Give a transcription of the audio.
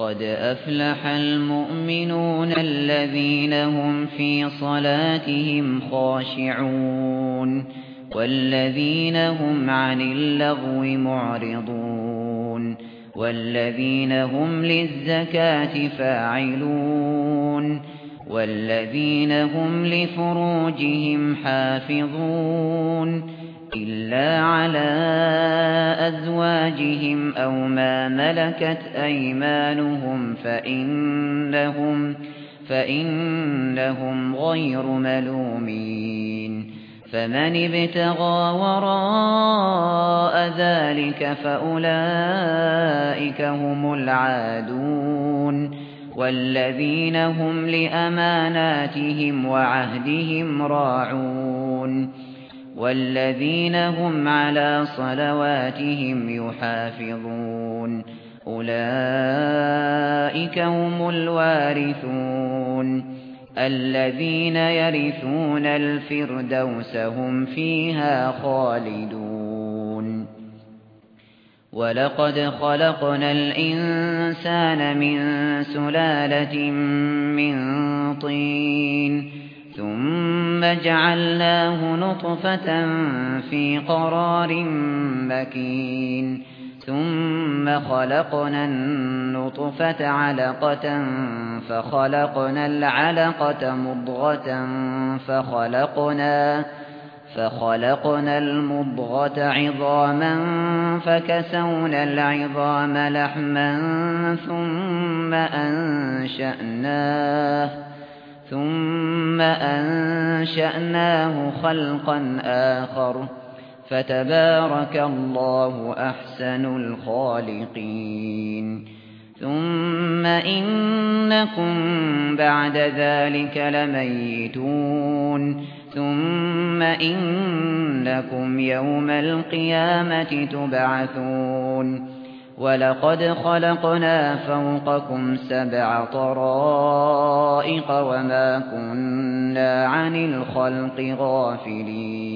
قد أفلح المؤمنون الذين هم في صلاتهم خاشعون والذين هم عن اللغو معرضون والذين هم للزكاة فاعلون والذين هم لفروجهم حافظون إلا على أزواجهم أو ما ملكت أيمانهم فإنهم غير ملومين فمن ابتغى وراء ذلك فأولئك هم العادون والذين هم لأماناتهم وعهدهم راعون والذين هم على صلواتهم يحافظون أولئك هم الوارثون الذين يرثون الفردوس هم فيها خالدون ولقد خلقنا الإنسان من سلالة من طين ثم جعلناه نطفة في قرار مكين ثم خلقنا النطفة علقة فخلقنا العلقة مضغة فخلقنا المضغة عظاما فكسونا العظام لحما ثم أنشأناه خلقا آخر فتبارك الله أحسن الخالقين ثم إنكم بعد ذلك لميتون ثم إنكم يوم القيامة تبعثون ولقد خلقنا فوقكم 7 طرائق وما كنا عن الخلق غافلين